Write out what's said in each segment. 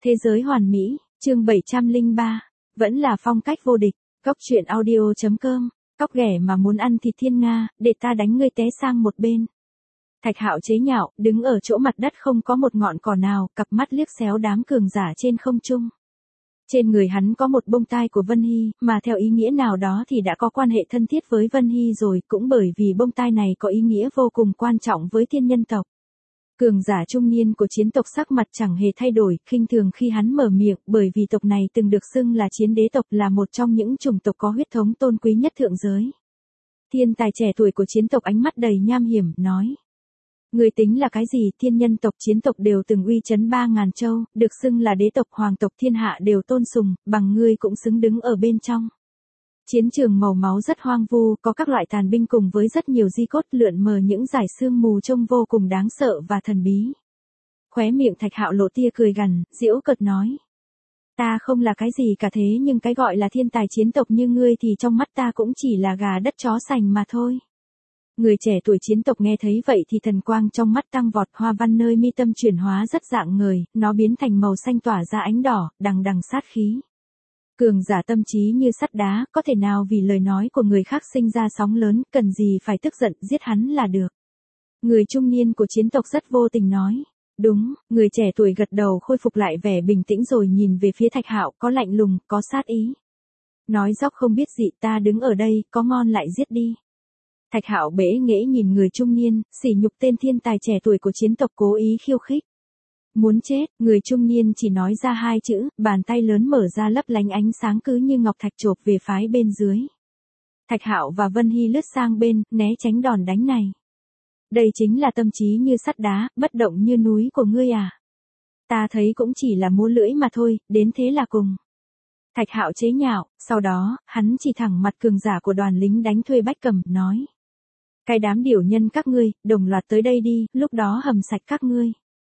Thế giới hoàn mỹ, chương 703. Vẫn là phong cách vô địch. Cóc truyện audio.com. Cóc ghẻ mà muốn ăn thịt thiên nga, để ta đánh ngươi té sang một bên. Thạch Hạo chế nhạo, đứng ở chỗ mặt đất không có một ngọn cỏ nào, cặp mắt liếc xéo đám cường giả trên không trung. Trên người hắn có một bông tai của Vân Hy, mà theo ý nghĩa nào đó thì đã có quan hệ thân thiết với Vân Hy rồi, cũng bởi vì bông tai này có ý nghĩa vô cùng quan trọng với thiên nhân tộc. Cường giả trung niên của chiến tộc sắc mặt chẳng hề thay đổi, khinh thường khi hắn mở miệng, bởi vì tộc này từng được xưng là chiến đế tộc, là một trong những chủng tộc có huyết thống tôn quý nhất thượng giới. Thiên tài trẻ tuổi của chiến tộc ánh mắt đầy nham hiểm, nói. Người tính là cái gì? Thiên nhân tộc chiến tộc đều từng uy chấn 3.000 châu, được xưng là đế tộc, hoàng tộc thiên hạ đều tôn sùng, bằng ngươi cũng xứng đứng ở bên trong. Chiến trường màu máu rất hoang vu, có các loại tàn binh cùng với rất nhiều di cốt lượn mờ, những dải sương mù trông vô cùng đáng sợ và thần bí. Khóe miệng Thạch Hạo lộ tia cười gằn, giễu cợt nói. Ta không là cái gì cả, thế nhưng cái gọi là thiên tài chiến tộc như ngươi thì trong mắt ta cũng chỉ là gà đất chó sành mà thôi. Người trẻ tuổi chiến tộc nghe thấy vậy thì thần quang trong mắt tăng vọt, hoa văn nơi mi tâm chuyển hóa rất dạng người, nó biến thành màu xanh tỏa ra ánh đỏ, đằng đằng sát khí. Cường giả tâm trí như sắt đá, có thể nào vì lời nói của người khác sinh ra sóng lớn, cần gì phải tức giận, giết hắn là được. Người trung niên của chiến tộc rất vô tình nói. Đúng, người trẻ tuổi gật đầu, khôi phục lại vẻ bình tĩnh rồi nhìn về phía Thạch Hạo, có lạnh lùng, có sát ý. Nói dóc không biết gì, ta đứng ở đây, có ngon lại giết đi. Thạch Hạo bẽ nghễ nhìn người trung niên, sỉ nhục tên thiên tài trẻ tuổi của chiến tộc, cố ý khiêu khích. Muốn chết, người trung niên chỉ nói ra hai chữ, bàn tay lớn mở ra lấp lánh ánh sáng cứ như ngọc thạch chộp về phái bên dưới. Thạch Hạo và Vân Hy lướt sang bên, né tránh đòn đánh này. Đây chính là tâm trí như sắt đá, bất động như núi của ngươi à? Ta thấy cũng chỉ là múa lưỡi mà thôi, đến thế là cùng. Thạch Hạo chế nhạo, sau đó, hắn chỉ thẳng mặt cường giả của đoàn lính đánh thuê Bách Cầm, nói. Cái đám điểu nhân các ngươi, đồng loạt tới đây đi, lúc đó hầm sạch các ngươi.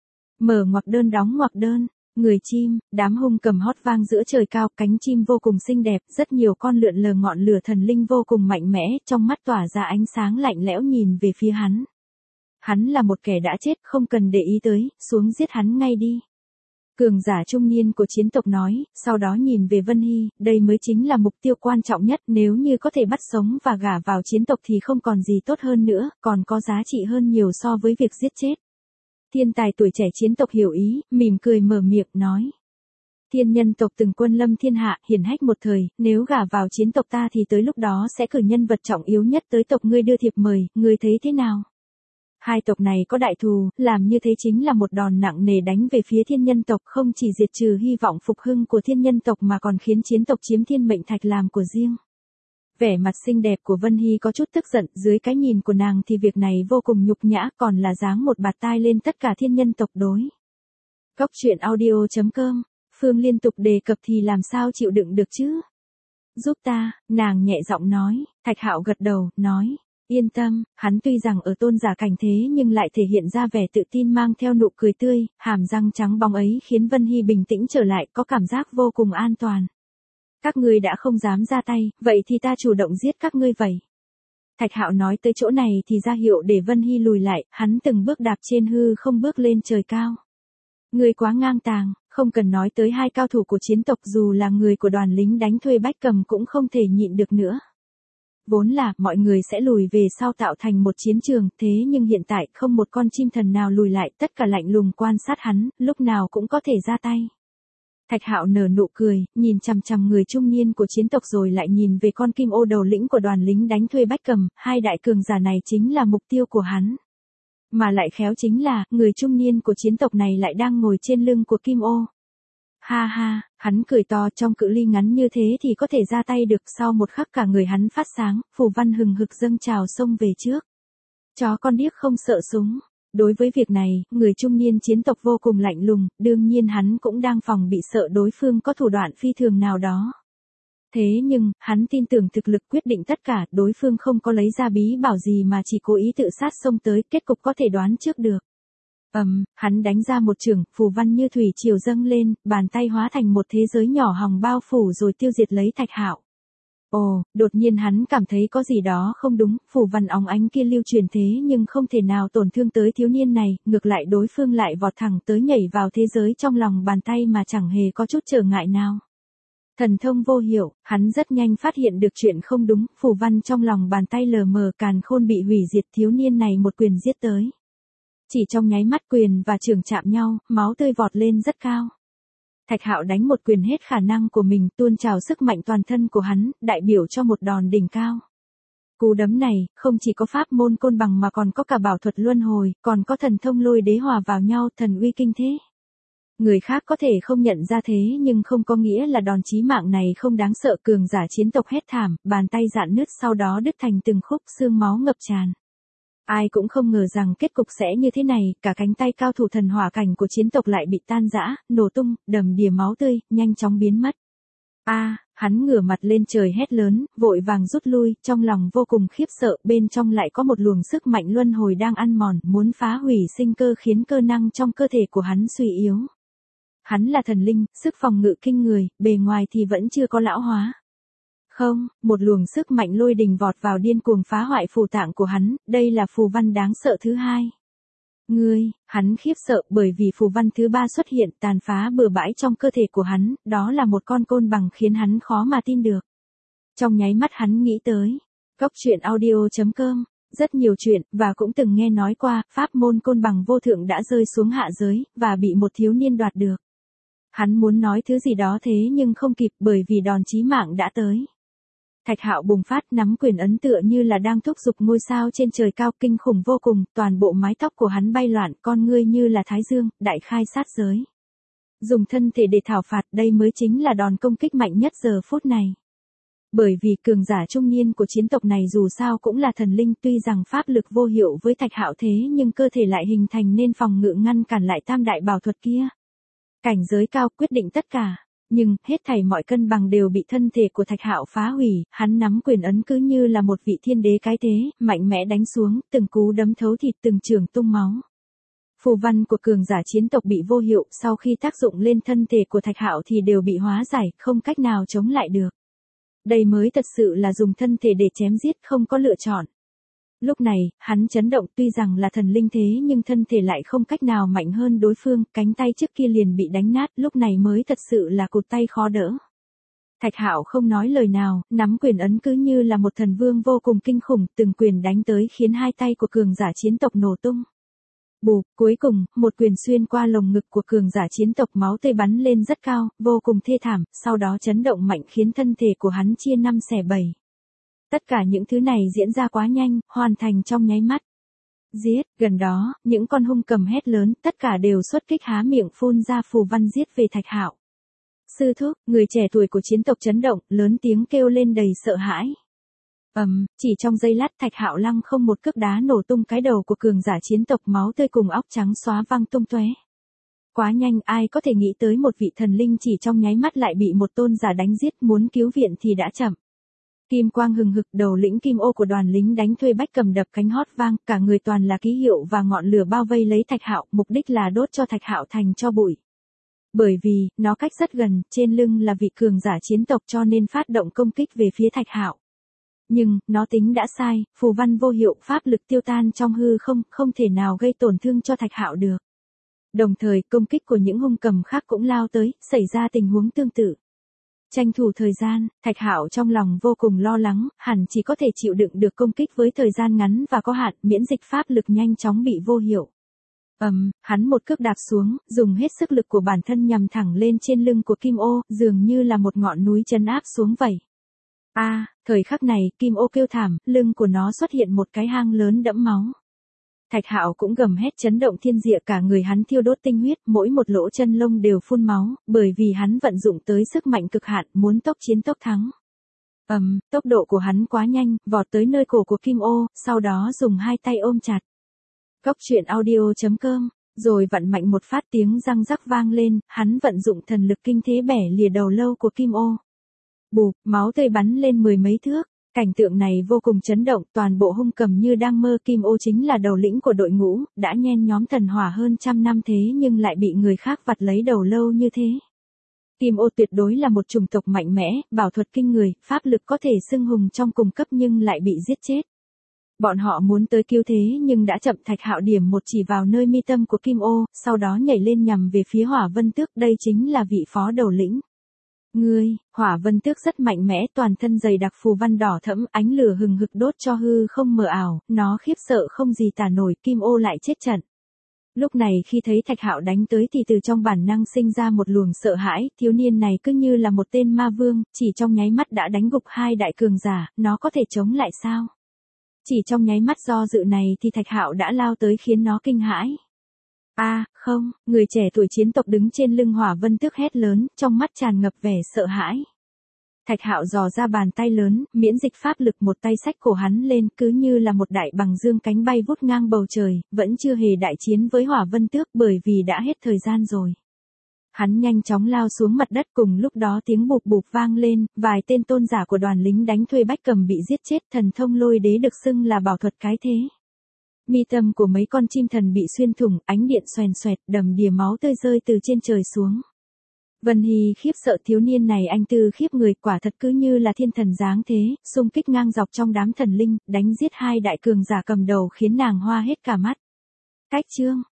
Mở ngoặc đơn đóng ngoặc đơn, người chim, đám hung cầm hót vang giữa trời cao, cánh chim vô cùng xinh đẹp, rất nhiều con lượn lờ ngọn lửa thần linh vô cùng mạnh mẽ, trong mắt tỏa ra ánh sáng lạnh lẽo nhìn về phía hắn. Hắn là một kẻ đã chết, không cần để ý tới, xuống giết hắn ngay đi. Cường giả trung niên của chiến tộc nói, sau đó nhìn về Vân Hy, đây mới chính là mục tiêu quan trọng nhất, nếu như có thể bắt sống và gả vào chiến tộc thì không còn gì tốt hơn nữa, còn có giá trị hơn nhiều so với việc giết chết. Thiên tài tuổi trẻ chiến tộc hiểu ý, mỉm cười mở miệng nói. Thiên nhân tộc từng quân lâm thiên hạ, hiển hách một thời, nếu gả vào chiến tộc ta thì tới lúc đó sẽ cử nhân vật trọng yếu nhất tới tộc ngươi đưa thiệp mời, ngươi thấy thế nào? Hai tộc này có đại thù, làm như thế chính là một đòn nặng nề đánh về phía thiên nhân tộc, không chỉ diệt trừ hy vọng phục hưng của thiên nhân tộc mà còn khiến chiến tộc chiếm thiên mệnh thạch làm của riêng. Vẻ mặt xinh đẹp của Vân Hy có chút tức giận, dưới cái nhìn của nàng thì việc này vô cùng nhục nhã, còn là giáng một bạt tai lên tất cả thiên nhân tộc đối. Cóc truyện audio.com, Phương liên tục đề cập thì làm sao chịu đựng được chứ? Giúp ta, nàng nhẹ giọng nói, Thạch Hạo gật đầu, nói. Yên tâm, hắn tuy rằng ở tôn giả cảnh thế nhưng lại thể hiện ra vẻ tự tin mang theo nụ cười tươi, hàm răng trắng bóng ấy khiến Vân Hy bình tĩnh trở lại, có cảm giác vô cùng an toàn. Các ngươi đã không dám ra tay, vậy thì ta chủ động giết các ngươi vậy. Thạch Hạo nói tới chỗ này thì ra hiệu để Vân Hy lùi lại, hắn từng bước đạp trên hư không bước lên trời cao. Ngươi quá ngang tàng, không cần nói tới hai cao thủ của chiến tộc, dù là người của đoàn lính đánh thuê Bách Cầm cũng không thể nhịn được nữa. Vốn là, mọi người sẽ lùi về sau tạo thành một chiến trường, thế nhưng hiện tại không một con chim thần nào lùi lại, tất cả lạnh lùng quan sát hắn, lúc nào cũng có thể ra tay. Thạch Hạo nở nụ cười, nhìn chằm chằm người trung niên của chiến tộc rồi lại nhìn về con kim ô đầu lĩnh của đoàn lính đánh thuê Bách Cầm, hai đại cường giả này chính là mục tiêu của hắn. Mà lại khéo chính là, người trung niên của chiến tộc này lại đang ngồi trên lưng của kim ô. Ha ha, hắn cười to, trong cự ly ngắn như thế thì có thể ra tay được, sau một khắc cả người hắn phát sáng, phù văn hừng hực dâng trào xông về trước. Chó con điếc không sợ súng. Đối với việc này, người trung niên chiến tộc vô cùng lạnh lùng, đương nhiên hắn cũng đang phòng bị sợ đối phương có thủ đoạn phi thường nào đó. Thế nhưng, hắn tin tưởng thực lực quyết định tất cả, đối phương không có lấy ra bí bảo gì mà chỉ cố ý tự sát xông tới, kết cục có thể đoán trước được. Hắn đánh ra một chưởng, phù văn như thủy triều dâng lên, bàn tay hóa thành một thế giới nhỏ hòng bao phủ rồi tiêu diệt lấy Thạch Hạo. Ồ, đột nhiên hắn cảm thấy có gì đó không đúng, phù văn óng ánh kia lưu truyền thế nhưng không thể nào tổn thương tới thiếu niên này, ngược lại đối phương lại vọt thẳng tới nhảy vào thế giới trong lòng bàn tay mà chẳng hề có chút trở ngại nào. Thần thông vô hiệu, hắn rất nhanh phát hiện được chuyện không đúng, phù văn trong lòng bàn tay lờ mờ càn khôn bị hủy diệt, thiếu niên này một quyền giết tới. Chỉ trong nháy mắt quyền và trường chạm nhau, máu tươi vọt lên rất cao. Thạch Hạo đánh một quyền hết khả năng của mình, tuôn trào sức mạnh toàn thân của hắn, đại biểu cho một đòn đỉnh cao. Cú đấm này, không chỉ có pháp môn côn bằng mà còn có cả bảo thuật luân hồi, còn có thần thông lôi đế hòa vào nhau, thần uy kinh thế. Người khác có thể không nhận ra thế nhưng không có nghĩa là đòn chí mạng này không đáng sợ, cường giả chiến tộc hét thảm, bàn tay rạn nứt sau đó đứt thành từng khúc, xương máu ngập tràn. Ai cũng không ngờ rằng kết cục sẽ như thế này, cả cánh tay cao thủ thần hỏa cảnh của chiến tộc lại bị tan rã, nổ tung, đầm đìa máu tươi, nhanh chóng biến mất. Hắn ngửa mặt lên trời hét lớn, vội vàng rút lui, trong lòng vô cùng khiếp sợ, bên trong lại có một luồng sức mạnh luân hồi đang ăn mòn, muốn phá hủy sinh cơ khiến cơ năng trong cơ thể của hắn suy yếu. Hắn là thần linh, sức phòng ngự kinh người, bề ngoài thì vẫn chưa có lão hóa. Không, một luồng sức mạnh lôi đình vọt vào điên cuồng phá hoại phù tạng của hắn, đây là phù văn đáng sợ thứ hai. Hắn khiếp sợ bởi vì phù văn thứ ba xuất hiện tàn phá bừa bãi trong cơ thể của hắn, đó là một con côn bằng khiến hắn khó mà tin được. Trong nháy mắt hắn nghĩ tới, Cốc truyện audio.com, rất nhiều chuyện, và cũng từng nghe nói qua, pháp môn côn bằng vô thượng đã rơi xuống hạ giới, và bị một thiếu niên đoạt được. Hắn muốn nói thứ gì đó thế nhưng không kịp bởi vì đòn chí mạng đã tới. Thạch Hạo bùng phát nắm quyền ấn tựa như là đang thúc giục ngôi sao trên trời cao, kinh khủng vô cùng, toàn bộ mái tóc của hắn bay loạn, con ngươi như là thái dương, đại khai sát giới. Dùng thân thể để thảo phạt, đây mới chính là đòn công kích mạnh nhất giờ phút này. Bởi vì cường giả trung niên của chiến tộc này dù sao cũng là thần linh, tuy rằng pháp lực vô hiệu với Thạch Hạo thế nhưng cơ thể lại hình thành nên phòng ngự ngăn cản lại tam đại bảo thuật kia. Cảnh giới cao quyết định tất cả. Nhưng, hết thảy mọi cân bằng đều bị thân thể của Thạch Hạo phá hủy, hắn nắm quyền ấn cứ như là một vị thiên đế cái thế, mạnh mẽ đánh xuống, từng cú đấm thấu thịt, từng trường tung máu. Phù văn của cường giả chiến tộc bị vô hiệu, sau khi tác dụng lên thân thể của Thạch Hạo thì đều bị hóa giải, không cách nào chống lại được. Đây mới thật sự là dùng thân thể để chém giết, không có lựa chọn. Lúc này, hắn chấn động, tuy rằng là thần linh thế nhưng thân thể lại không cách nào mạnh hơn đối phương, cánh tay trước kia liền bị đánh nát, lúc này mới thật sự là cụt tay khó đỡ. Thạch Hạo không nói lời nào, nắm quyền ấn cứ như là một thần vương vô cùng kinh khủng, từng quyền đánh tới khiến hai tay của cường giả chiến tộc nổ tung. Bụp, cuối cùng, một quyền xuyên qua lồng ngực của cường giả chiến tộc, máu tươi bắn lên rất cao, vô cùng thê thảm, sau đó chấn động mạnh khiến thân thể của hắn chia 5/7. Tất cả những thứ này diễn ra quá nhanh, hoàn thành trong nháy mắt. Giết, gần đó, những con hung cầm hét lớn, tất cả đều xuất kích há miệng phun ra phù văn giết về Thạch Hạo. Sư thúc, người trẻ tuổi của chiến tộc chấn động, lớn tiếng kêu lên đầy sợ hãi. Chỉ trong giây lát Thạch Hạo lăng không một cước đá nổ tung cái đầu của cường giả chiến tộc, máu tươi cùng óc trắng xóa văng tung tóe. Quá nhanh, ai có thể nghĩ tới một vị thần linh chỉ trong nháy mắt lại bị một tôn giả đánh giết, muốn cứu viện thì đã chậm. Kim quang hừng hực, đầu lĩnh Kim Ô của đoàn lính đánh thuê Bách Cầm đập cánh hót vang, cả người toàn là ký hiệu và ngọn lửa bao vây lấy Thạch Hạo, mục đích là đốt cho Thạch Hạo thành tro bụi. Bởi vì, nó cách rất gần, trên lưng là vị cường giả chiến tộc cho nên phát động công kích về phía Thạch Hạo. Nhưng, nó tính đã sai, phù văn vô hiệu, pháp lực tiêu tan trong hư không, không thể nào gây tổn thương cho Thạch Hạo được. Đồng thời, công kích của những hung cầm khác cũng lao tới, xảy ra tình huống tương tự. Tranh thủ thời gian, Thạch Hạo trong lòng vô cùng lo lắng, hẳn chỉ có thể chịu đựng được công kích với thời gian ngắn và có hạn, miễn dịch pháp lực nhanh chóng bị vô hiệu. Hắn một cước đạp xuống, dùng hết sức lực của bản thân nhằm thẳng lên trên lưng của Kim Ô, dường như là một ngọn núi trấn áp xuống vậy. Thời khắc này, Kim Ô kêu thảm, lưng của nó xuất hiện một cái hang lớn đẫm máu. Thạch Hạo cũng gầm hét chấn động thiên địa, cả người hắn thiêu đốt tinh huyết, mỗi một lỗ chân lông đều phun máu, bởi vì hắn vận dụng tới sức mạnh cực hạn, muốn tốc chiến tốc thắng. Tốc độ của hắn quá nhanh, vọt tới nơi cổ của Kim Ô, sau đó dùng hai tay ôm chặt. Cốc truyện audio.com, rồi vặn mạnh một phát, tiếng răng rắc vang lên, hắn vận dụng thần lực kinh thế bẻ lìa đầu lâu của Kim Ô. Bụp, máu tươi bắn lên mười mấy thước. Cảnh tượng này vô cùng chấn động, toàn bộ hung cầm như đang mơ. Kim Ô chính là đầu lĩnh của đội ngũ, đã nhen nhóm thần hỏa hơn 100 năm thế nhưng lại bị người khác vặt lấy đầu lâu như thế. Kim ô tuyệt đối là một chủng tộc mạnh mẽ, bảo thuật kinh người, pháp lực có thể xưng hùng trong cùng cấp nhưng lại bị giết chết. Bọn họ muốn tới cứu thế nhưng đã chậm. Thạch Hạo điểm một chỉ vào nơi mi tâm của Kim ô, sau đó nhảy lên nhằm về phía Hỏa Vân Tước, đây chính là vị phó đầu lĩnh. Ngươi, Hỏa Vân Tước rất mạnh mẽ, toàn thân dày đặc phù văn đỏ thẫm, ánh lửa hừng hực đốt cho hư không mờ ảo, nó khiếp sợ không gì tả nổi, Kim ô lại chết trận. Lúc này khi thấy Thạch Hạo đánh tới thì từ trong bản năng sinh ra một luồng sợ hãi, thiếu niên này cứ như là một tên ma vương, chỉ trong nháy mắt đã đánh gục hai đại cường giả, nó có thể chống lại sao? Chỉ trong nháy mắt do dự này thì Thạch Hạo đã lao tới khiến nó kinh hãi. Không, người trẻ tuổi chiến tộc đứng trên lưng Hỏa Vân Tước hét lớn, trong mắt tràn ngập vẻ sợ hãi. Thạch Hạo dò ra bàn tay lớn, miễn dịch pháp lực, một tay xách cổ hắn lên, cứ như là một đại bằng dương cánh bay vút ngang bầu trời, vẫn chưa hề đại chiến với Hỏa Vân Tước bởi vì đã hết thời gian rồi. Hắn nhanh chóng lao xuống mặt đất, cùng lúc đó tiếng bụp bụp vang lên, vài tên tôn giả của đoàn lính đánh thuê Bách Cầm bị giết chết, thần thông lôi đế được xưng là bảo thuật cái thế. Mi tâm của mấy con chim thần bị xuyên thủng, ánh điện xoèn xoẹt, đầm đìa máu tươi rơi từ trên trời xuống. Vân Hy khiếp sợ, thiếu niên này anh tư khiếp người, quả thật cứ như là thiên thần giáng thế, xung kích ngang dọc trong đám thần linh, đánh giết hai đại cường giả cầm đầu khiến nàng hoa hết cả mắt. Cách chương